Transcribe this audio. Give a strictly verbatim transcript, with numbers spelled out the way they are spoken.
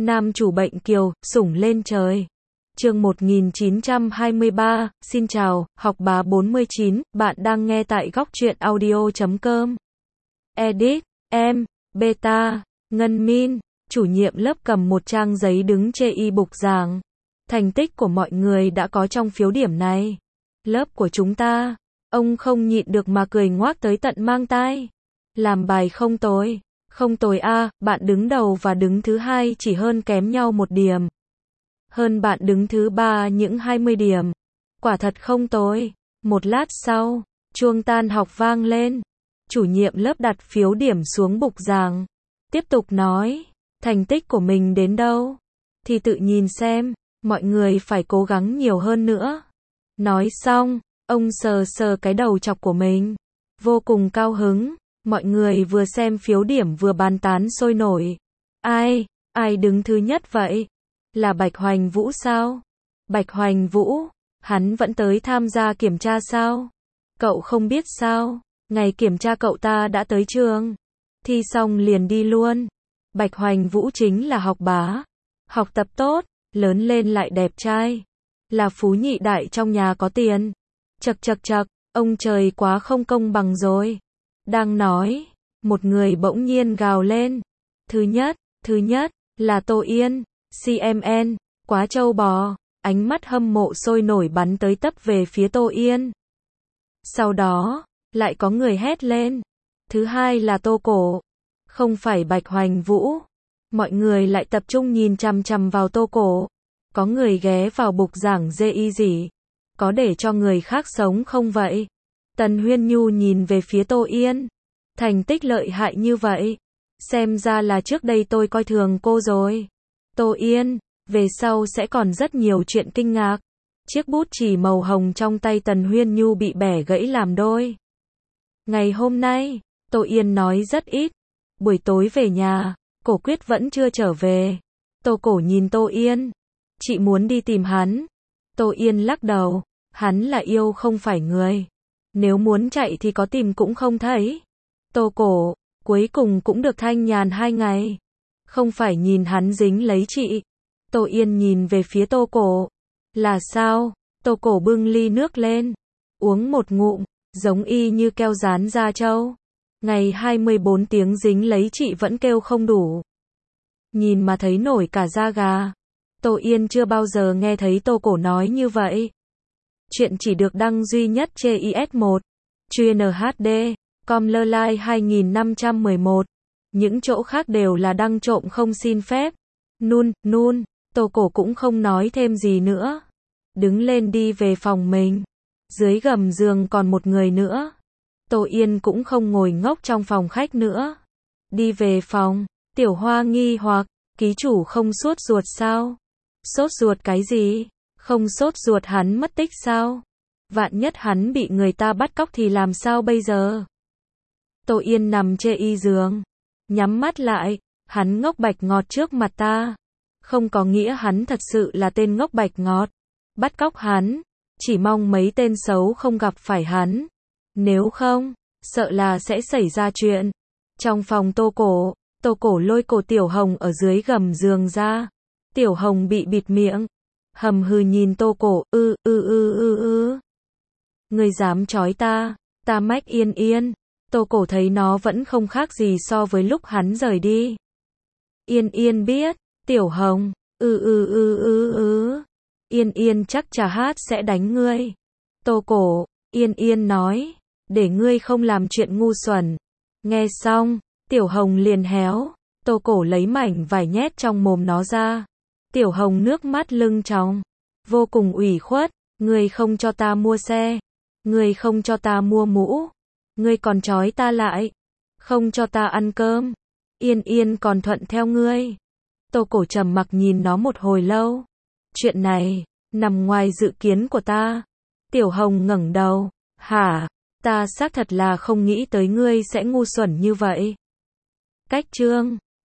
Nam chủ bệnh kiều, sủng lên trời. Chương một nghìn chín trăm hai mươi ba, xin chào, học bá bốn mươi chín, bạn đang nghe tại góc truyện audio chấm com. Edit, em, beta, Ngân Min, chủ nhiệm lớp cầm một trang giấy đứng chê y bục giảng. Thành tích của mọi người đã có trong phiếu điểm này. Lớp của chúng ta, ông không nhịn được mà cười ngoác tới tận mang tai. Làm bài không tồi, không tồi a, bạn đứng đầu và đứng thứ hai chỉ hơn kém nhau một điểm. Hơn bạn đứng thứ ba những hai mươi điểm. Quả thật không tồi. Một lát sau, chuông tan học vang lên. Chủ nhiệm lớp đặt phiếu điểm xuống bục giảng. Tiếp tục nói, thành tích của mình đến đâu? Thì tự nhìn xem, mọi người phải cố gắng nhiều hơn nữa. Nói xong, ông sờ sờ cái đầu chọc của mình. Vô cùng cao hứng, mọi người vừa xem phiếu điểm vừa bàn tán sôi nổi. Ai, ai đứng thứ nhất vậy? Là Bạch Hoành Vũ sao? Bạch Hoành Vũ, hắn vẫn tới tham gia kiểm tra sao? Cậu không biết sao? Ngày kiểm tra cậu ta đã tới trường. Thi xong liền đi luôn. Bạch Hoành Vũ chính là học bá. Học tập tốt, lớn lên lại đẹp trai. Là phú nhị đại trong nhà có tiền. Chậc chậc chậc, ông trời quá không công bằng rồi. Đang nói, một người bỗng nhiên gào lên. Thứ nhất, thứ nhất, là Tô Yên. xê em en, quá trâu bò, ánh mắt hâm mộ sôi nổi bắn tới tấp về phía Tô Yên. Sau đó, lại có người hét lên. Thứ hai là Tô Cổ, không phải Bạch Hoành Vũ. Mọi người lại tập trung nhìn chằm chằm vào Tô Cổ. Có người ghé vào bục giảng dê y gì? Có để cho người khác sống không vậy? Tần Huyên Nhu nhìn về phía Tô Yên. Thành tích lợi hại như vậy. Xem ra là trước đây tôi coi thường cô rồi. Tô Yên, về sau sẽ còn rất nhiều chuyện kinh ngạc. Chiếc bút chì màu hồng trong tay Tần Huyên Nhu bị bẻ gãy làm đôi. Ngày hôm nay, Tô Yên nói rất ít. Buổi tối về nhà, Cổ Quyết vẫn chưa trở về. Tô Cổ nhìn Tô Yên. Chị muốn đi tìm hắn. Tô Yên lắc đầu. Hắn là yêu không phải người. Nếu muốn chạy thì có tìm cũng không thấy. Tô Cổ, cuối cùng cũng được thanh nhàn hai ngày. Không phải nhìn hắn dính lấy chị. Tô Yên nhìn về phía Tô Cổ. Là sao? Tô Cổ bưng ly nước lên. Uống một ngụm, giống y như keo dán da trâu. Ngày hai mươi bốn tiếng dính lấy chị vẫn kêu không đủ. Nhìn mà thấy nổi cả da gà. Tô Yên chưa bao giờ nghe thấy Tô Cổ nói như vậy. Chuyện chỉ được đăng duy nhất trên i ét một. Chuyên hát đê. Com lơ lai hai nghìn năm trăm mười một. Những chỗ khác đều là đăng trộm không xin phép. Nun, nun, Tô Cổ cũng không nói thêm gì nữa. Đứng lên đi về phòng mình. Dưới gầm giường còn một người nữa. Tô Yên cũng không ngồi ngốc trong phòng khách nữa. Đi về phòng, Tiểu Hoa nghi hoặc, ký chủ không sốt ruột sao? Sốt ruột cái gì? Không sốt ruột hắn mất tích sao? Vạn nhất hắn bị người ta bắt cóc thì làm sao bây giờ? Tô Yên nằm trên y giường. Nhắm mắt lại, hắn ngốc Bạch Ngọt trước mặt ta. Không có nghĩa hắn thật sự là tên ngốc Bạch Ngọt. Bắt cóc hắn, chỉ mong mấy tên xấu không gặp phải hắn. Nếu không, sợ là sẽ xảy ra chuyện. Trong phòng Tô Cổ, Tô Cổ lôi cổ Tiểu Hồng ở dưới gầm giường ra. Tiểu Hồng bị bịt miệng. Hầm hừ nhìn Tô Cổ, ư ư ư ư ư. Ngươi dám trói ta, ta mách Yên Yên. Tô Cổ thấy nó vẫn không khác gì so với lúc hắn rời đi. Yên Yên biết, Tiểu Hồng, ư ư ư ư ư. Yên Yên chắc chả hát sẽ đánh ngươi. Tô Cổ, Yên Yên nói, để ngươi không làm chuyện ngu xuẩn. Nghe xong, Tiểu Hồng liền héo. Tô Cổ lấy mảnh vải nhét trong mồm nó ra. Tiểu Hồng nước mắt lưng tròng, vô cùng ủy khuất. Ngươi không cho ta mua xe, ngươi không cho ta mua mũ, ngươi còn trói ta lại, không cho ta ăn cơm. Yên Yên còn thuận theo ngươi. Tô Cổ trầm mặc nhìn nó một hồi lâu. Chuyện này nằm ngoài dự kiến của ta. Tiểu Hồng ngẩng đầu. Hả? Ta xác thật là không nghĩ tới ngươi sẽ ngu xuẩn như vậy. Cách chương